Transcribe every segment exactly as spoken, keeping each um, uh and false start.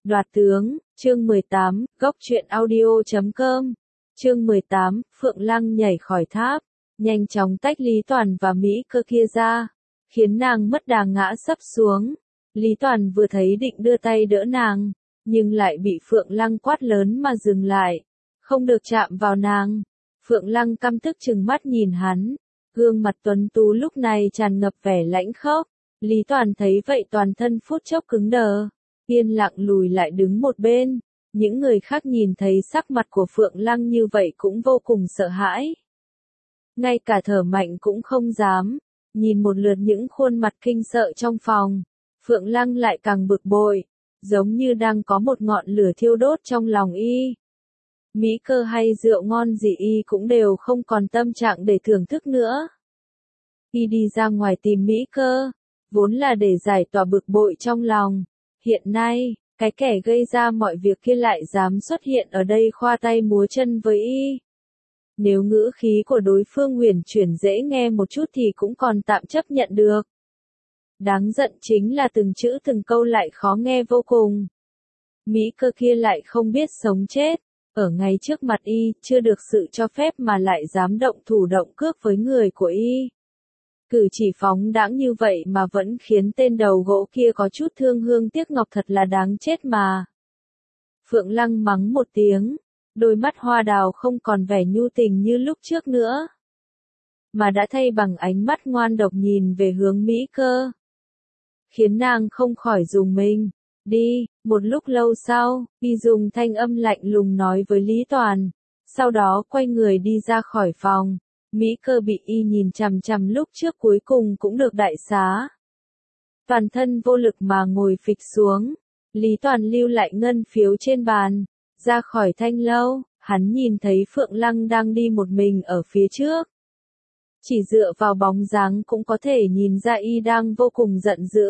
Đoạt tướng, chương mười tám, góc truyện audio chấm com. Chương mười tám, Phượng Lăng nhảy khỏi tháp, nhanh chóng tách Lý Toàn và Mỹ Cơ kia ra, khiến nàng mất đà ngã sấp xuống. Lý Toàn vừa thấy định đưa tay đỡ nàng, nhưng lại bị Phượng Lăng quát lớn mà dừng lại, không được chạm vào nàng. Phượng Lăng căm tức trừng mắt nhìn hắn, gương mặt tuấn tú lúc này tràn ngập vẻ lãnh khốc. Lý Toàn thấy vậy toàn thân phút chốc cứng đờ, yên lặng lùi lại đứng một bên. Những người khác nhìn thấy sắc mặt của Phượng Lăng như vậy cũng vô cùng sợ hãi. Ngay cả thở mạnh cũng không dám, nhìn một lượt những khuôn mặt kinh sợ trong phòng, Phượng Lăng lại càng bực bội, giống như đang có một ngọn lửa thiêu đốt trong lòng y. Mỹ Cơ hay rượu ngon gì y cũng đều không còn tâm trạng để thưởng thức nữa. Y đi ra ngoài tìm Mỹ Cơ, vốn là để giải tỏa bực bội trong lòng. Hiện nay, cái kẻ gây ra mọi việc kia lại dám xuất hiện ở đây khoa tay múa chân với y. Nếu ngữ khí của đối phương huyền chuyển dễ nghe một chút thì cũng còn tạm chấp nhận được. Đáng giận chính là từng chữ từng câu lại khó nghe vô cùng. Mỹ Cơ kia lại không biết sống chết, ở ngay trước mặt y, chưa được sự cho phép mà lại dám động thủ động cước với người của y. Cử chỉ phóng đãng như vậy mà vẫn khiến tên đầu gỗ kia có chút thương hương tiếc ngọc, thật là đáng chết mà. Phượng Lăng mắng một tiếng, đôi mắt hoa đào không còn vẻ nhu tình như lúc trước nữa, mà đã thay bằng ánh mắt ngoan độc nhìn về hướng Mỹ Cơ, khiến nàng không khỏi rùng mình. Đi, một lúc lâu sau, y dùng thanh âm lạnh lùng nói với Lý Toàn, sau đó quay người đi ra khỏi phòng. Mỹ Cơ bị y nhìn chằm chằm lúc trước cuối cùng cũng được đại xá. Toàn thân vô lực mà ngồi phịch xuống, Lý Toàn lưu lại ngân phiếu trên bàn, ra khỏi thanh lâu, hắn nhìn thấy Phượng Lăng đang đi một mình ở phía trước. Chỉ dựa vào bóng dáng cũng có thể nhìn ra y đang vô cùng giận dữ.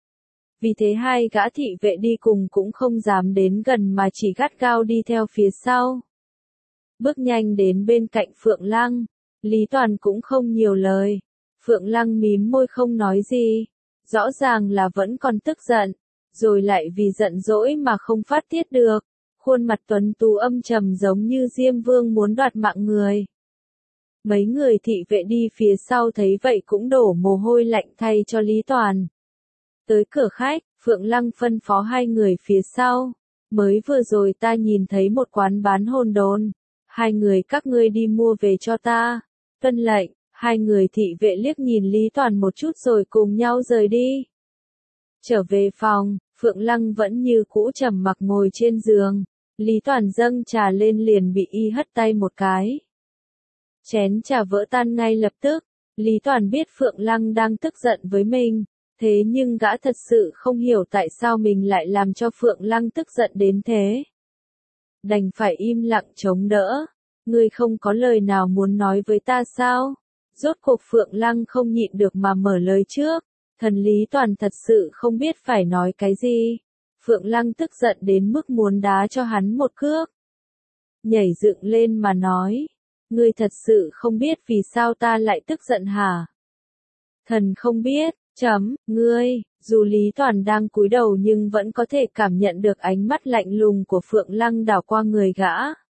Vì thế hai gã thị vệ đi cùng cũng không dám đến gần mà chỉ gắt gao đi theo phía sau. Bước nhanh đến bên cạnh Phượng Lăng, Lý Toàn cũng không nhiều lời. Phượng Lăng mím môi không nói gì, rõ ràng là vẫn còn tức giận, rồi lại vì giận dỗi mà không phát tiết được. Khuôn mặt tuấn tú âm trầm giống như Diêm Vương muốn đoạt mạng người. Mấy người thị vệ đi phía sau thấy vậy cũng đổ mồ hôi lạnh thay cho Lý Toàn. Tới cửa khách, Phượng Lăng phân phó hai người phía sau. Mới vừa rồi ta nhìn thấy một quán bán hồn đồn. Hai người các ngươi đi mua về cho ta. Tuân lệnh, hai người thị vệ liếc nhìn Lý Toàn một chút rồi cùng nhau rời đi. Trở về phòng, Phượng Lăng vẫn như cũ trầm mặc ngồi trên giường. Lý Toàn dâng trà lên liền bị y hất tay một cái. Chén trà vỡ tan ngay lập tức. Lý Toàn biết Phượng Lăng đang tức giận với mình, thế nhưng gã thật sự không hiểu tại sao mình lại làm cho Phượng Lăng tức giận đến thế. Đành phải im lặng chống đỡ. Ngươi không có lời nào muốn nói với ta sao? Rốt cuộc Phượng Lăng không nhịn được mà mở lời trước. Thần Lý Toàn thật sự không biết phải nói cái gì. Phượng Lăng tức giận đến mức muốn đá cho hắn một cước. Nhảy dựng lên mà nói. Ngươi thật sự không biết vì sao ta lại tức giận hả? Thần không biết, chấm, ngươi, dù Lý Toàn đang cúi đầu nhưng vẫn có thể cảm nhận được ánh mắt lạnh lùng của Phượng Lăng đảo qua người gã.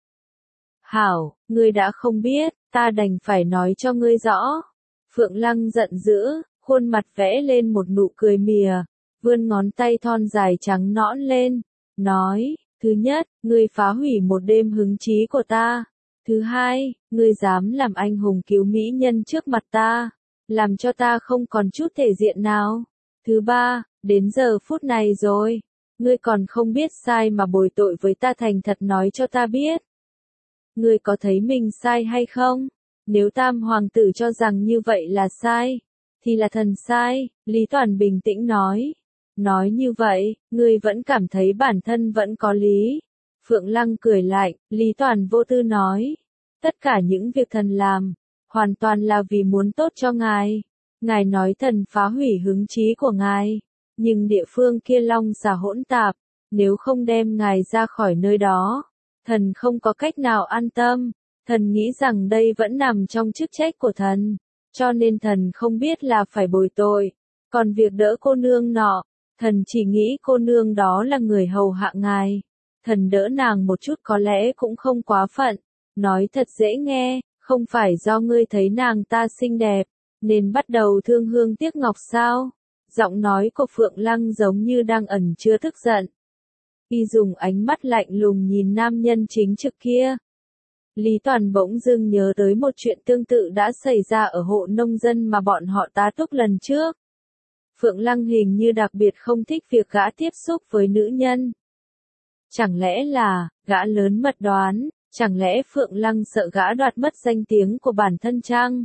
Hảo, ngươi đã không biết, ta đành phải nói cho ngươi rõ. Phượng Lăng giận dữ, khuôn mặt vẽ lên một nụ cười mỉa, vươn ngón tay thon dài trắng nõn lên, nói, thứ nhất, ngươi phá hủy một đêm hứng chí của ta. Thứ hai, ngươi dám làm anh hùng cứu mỹ nhân trước mặt ta, làm cho ta không còn chút thể diện nào. Thứ ba, đến giờ phút này rồi, ngươi còn không biết sai mà bồi tội với ta, thành thật nói cho ta biết. Ngươi có thấy mình sai hay không? Nếu Tam Hoàng tử cho rằng như vậy là sai, thì là thần sai. Lý Toàn bình tĩnh nói. Nói như vậy, ngươi vẫn cảm thấy bản thân vẫn có lý. Phượng Lăng cười lạnh, Lý Toàn vô tư nói. Tất cả những việc thần làm, hoàn toàn là vì muốn tốt cho ngài. Ngài nói thần phá hủy hứng chí của ngài, nhưng địa phương kia long xà hỗn tạp, nếu không đem ngài ra khỏi nơi đó, thần không có cách nào an tâm. Thần nghĩ rằng đây vẫn nằm trong chức trách của thần, cho nên thần không biết là phải bồi tội. Còn việc đỡ cô nương nọ, Thần chỉ nghĩ cô nương đó là người hầu hạ ngài. Thần đỡ nàng một chút có lẽ cũng không quá phận. Nói thật dễ nghe, không phải do ngươi thấy nàng ta xinh đẹp, nên bắt đầu thương hương tiếc ngọc sao? Giọng nói của Phượng Lăng giống như đang ẩn chứa tức giận. Y dùng ánh mắt lạnh lùng nhìn nam nhân chính trực kia. Lý Toàn bỗng dưng nhớ tới một chuyện tương tự đã xảy ra ở hộ nông dân mà bọn họ tá túc lần trước. Phượng Lăng hình như đặc biệt không thích việc gã tiếp xúc với nữ nhân. Chẳng lẽ là, gã lớn mật đoán, chẳng lẽ Phượng Lăng sợ gã đoạt mất danh tiếng của bản thân chăng?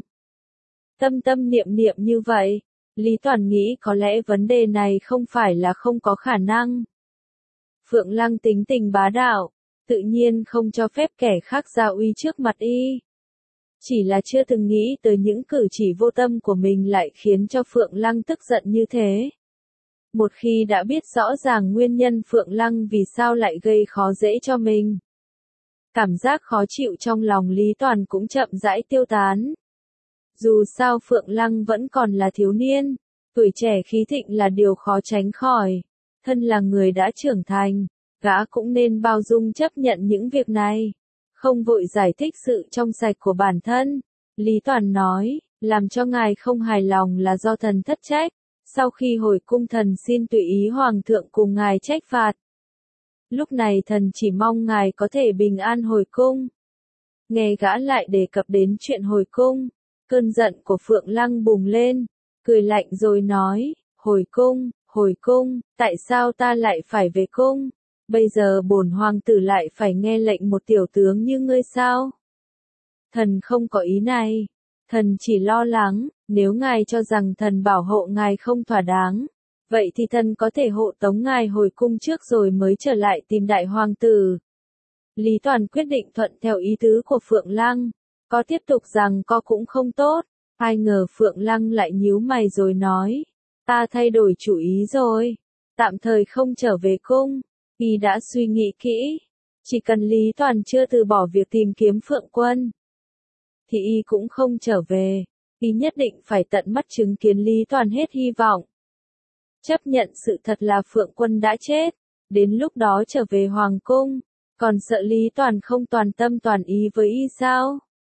Tâm tâm niệm niệm như vậy, Lý Toàn nghĩ có lẽ vấn đề này không phải là không có khả năng. Phượng Lăng tính tình bá đạo, tự nhiên không cho phép kẻ khác ra uy trước mặt y. Chỉ là chưa từng nghĩ tới những cử chỉ vô tâm của mình lại khiến cho Phượng Lăng tức giận như thế. Một khi đã biết rõ ràng nguyên nhân Phượng Lăng vì sao lại gây khó dễ cho mình. Cảm giác khó chịu trong lòng Lý Toàn cũng chậm rãi tiêu tán. Dù sao Phượng Lăng vẫn còn là thiếu niên, tuổi trẻ khí thịnh là điều khó tránh khỏi. Thân là người đã trưởng thành, gã cũng nên bao dung chấp nhận những việc này. Không vội giải thích sự trong sạch của bản thân. Lý Toàn nói, làm cho ngài không hài lòng là do thần thất trách. Sau khi hồi cung thần xin tùy ý hoàng thượng cùng ngài trách phạt. Lúc này thần chỉ mong ngài có thể bình an hồi cung. Nghe gã lại đề cập đến chuyện hồi cung, cơn giận của Phượng Lăng bùng lên, cười lạnh rồi nói, hồi cung, hồi cung, tại sao ta lại phải về cung? Bây giờ bổn hoàng tử lại phải nghe lệnh một tiểu tướng như ngươi sao? Thần không có ý này, thần chỉ lo lắng, nếu ngài cho rằng thần bảo hộ ngài không thỏa đáng, vậy thì thần có thể hộ tống ngài hồi cung trước rồi mới trở lại tìm đại hoàng tử. Lý Toàn quyết định thuận theo ý tứ của Phượng Lăng, có tiếp tục rằng có cũng không tốt, ai ngờ Phượng Lăng lại nhíu mày rồi nói, ta thay đổi chủ ý rồi, tạm thời không trở về cung. Y đã suy nghĩ kỹ, chỉ cần Lý Toàn chưa từ bỏ việc tìm kiếm Phượng Quân, thì Y cũng không trở về, Y nhất định phải tận mắt chứng kiến Lý Toàn hết hy vọng. Chấp nhận sự thật là Phượng Quân đã chết, đến lúc đó trở về Hoàng Cung, còn sợ Lý Toàn không toàn tâm toàn ý với Y sao?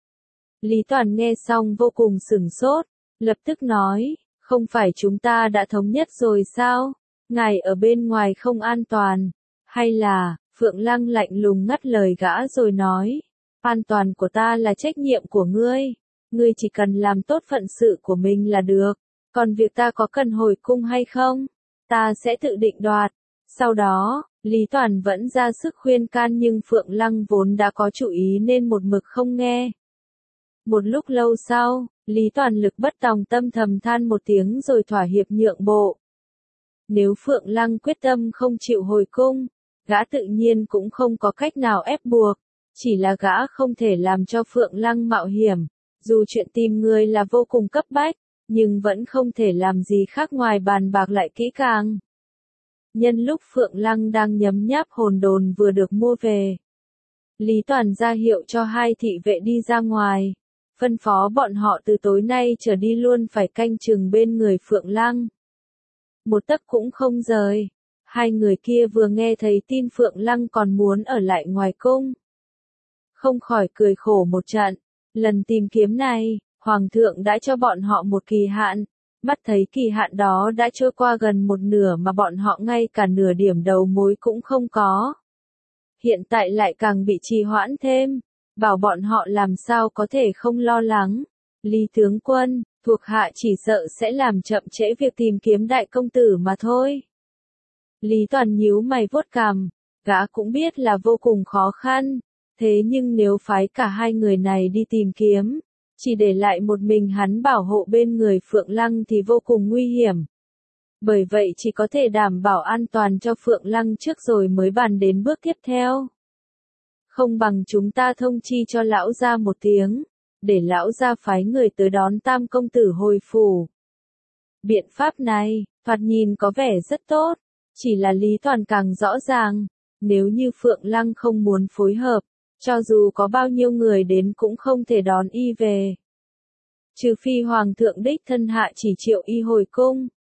Lý Toàn nghe xong vô cùng sửng sốt, lập tức nói, không phải chúng ta đã thống nhất rồi sao? Ngài ở bên ngoài không an toàn. Hay là, Phượng Lăng lạnh lùng ngắt lời gã rồi nói, an toàn của ta là trách nhiệm của ngươi, ngươi chỉ cần làm tốt phận sự của mình là được, còn việc ta có cần hồi cung hay không, ta sẽ tự định đoạt. Sau đó, Lý Toàn vẫn ra sức khuyên can nhưng Phượng Lăng vốn đã có chủ ý nên một mực không nghe. Một lúc lâu sau, Lý Toàn lực bất tòng tâm thầm than một tiếng rồi thỏa hiệp nhượng bộ. Nếu Phượng Lăng quyết tâm không chịu hồi cung, gã tự nhiên cũng không có cách nào ép buộc, chỉ là gã không thể làm cho Phượng Lăng mạo hiểm, dù chuyện tìm người là vô cùng cấp bách, nhưng vẫn không thể làm gì khác ngoài bàn bạc lại kỹ càng. Nhân lúc Phượng Lăng đang nhấm nháp hồn đồn vừa được mua về, Lý Toàn ra hiệu cho hai thị vệ đi ra ngoài, phân phó bọn họ từ tối nay trở đi luôn phải canh chừng bên người Phượng Lăng. Một tấc cũng không rời. Hai người kia vừa nghe thấy tin Phượng Lăng còn muốn ở lại ngoài cung, không khỏi cười khổ một trận. Lần tìm kiếm này, Hoàng thượng đã cho bọn họ một kỳ hạn, mắt thấy kỳ hạn đó đã trôi qua gần một nửa mà bọn họ ngay cả nửa điểm đầu mối cũng không có. Hiện tại lại càng bị trì hoãn thêm, bảo bọn họ làm sao có thể không lo lắng. Lý tướng quân, thuộc hạ chỉ sợ sẽ làm chậm trễ việc tìm kiếm đại công tử mà thôi. Lý Toàn nhíu mày vuốt cằm, gã cũng biết là vô cùng khó khăn, thế nhưng nếu phái cả hai người này đi tìm kiếm, chỉ để lại một mình hắn bảo hộ bên người Phượng Lăng thì vô cùng nguy hiểm. Bởi vậy chỉ có thể đảm bảo an toàn cho Phượng Lăng trước rồi mới bàn đến bước tiếp theo. Không bằng chúng ta thông chi cho lão gia một tiếng, để lão gia phái người tới đón tam công tử hồi phủ. Biện pháp này, thoạt nhìn có vẻ rất tốt. Chỉ là Lý Toàn càng rõ ràng, nếu như Phượng Lăng không muốn phối hợp, cho dù có bao nhiêu người đến cũng không thể đón y về. Trừ phi Hoàng thượng đích thân hạ chỉ triệu y hồi cung.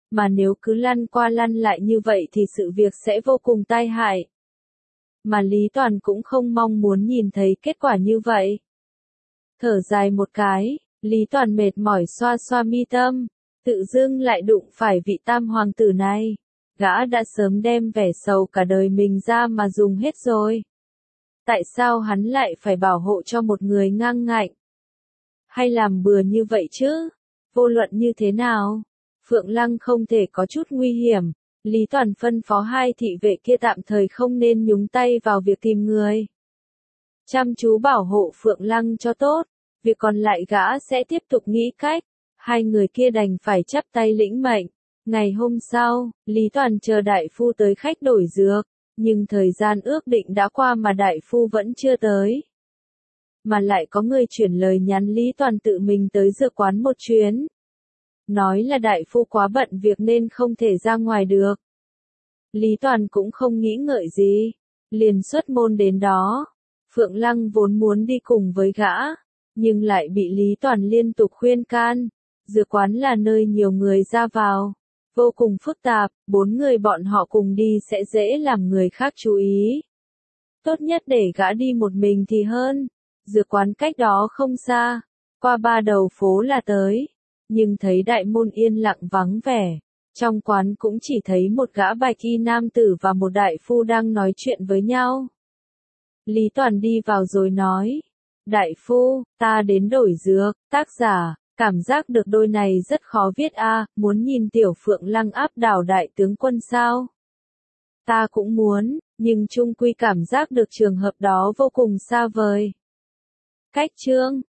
Mà nếu cứ lăn qua lăn lại như vậy thì sự việc sẽ vô cùng tai hại. Mà Lý Toàn cũng không mong muốn nhìn thấy kết quả như vậy. Thở dài một cái, Lý Toàn mệt mỏi xoa xoa mi tâm, tự dưng lại đụng phải vị tam hoàng tử này. Gã đã sớm đem vẻ sầu cả đời mình ra mà dùng hết rồi. Tại sao hắn lại phải bảo hộ cho một người ngang ngạnh? Hay làm bừa như vậy chứ? Vô luận như thế nào? Phượng Lăng không thể có chút nguy hiểm. Lý Toàn phân phó hai thị vệ kia tạm thời không nên nhúng tay vào việc tìm người. Chăm chú bảo hộ Phượng Lăng cho tốt. Việc còn lại gã sẽ tiếp tục nghĩ cách. Hai người kia đành phải chắp tay lĩnh mệnh. Ngày hôm sau, Lý Toàn chờ đại phu tới khách đổi dược. Nhưng thời gian ước định đã qua mà đại phu vẫn chưa tới. Mà lại có người chuyển lời nhắn Lý Toàn tự mình tới dược quán một chuyến. Nói là đại phu quá bận việc nên không thể ra ngoài được. Lý Toàn cũng không nghĩ ngợi gì. Liền xuất môn đến đó. Phượng Lăng vốn muốn đi cùng với gã. Nhưng lại bị Lý Toàn liên tục khuyên can. Dược quán là nơi nhiều người ra vào. Vô cùng phức tạp, bốn người bọn họ cùng đi sẽ dễ làm người khác chú ý. Tốt nhất để gã đi một mình thì hơn. Dược quán cách đó không xa. Qua ba đầu phố là tới. Nhưng thấy đại môn yên lặng vắng vẻ. Trong quán cũng chỉ thấy một gã bạch y nam tử và một đại phu đang nói chuyện với nhau. Lý Toàn đi vào rồi nói. Đại phu, ta đến đổi dược, tác giả. Cảm giác được đôi này rất khó viết a, à, muốn nhìn tiểu Phượng Lăng áp đảo đại tướng quân sao? Ta cũng muốn, nhưng chung quy cảm giác được trường hợp đó vô cùng xa vời. Cách chương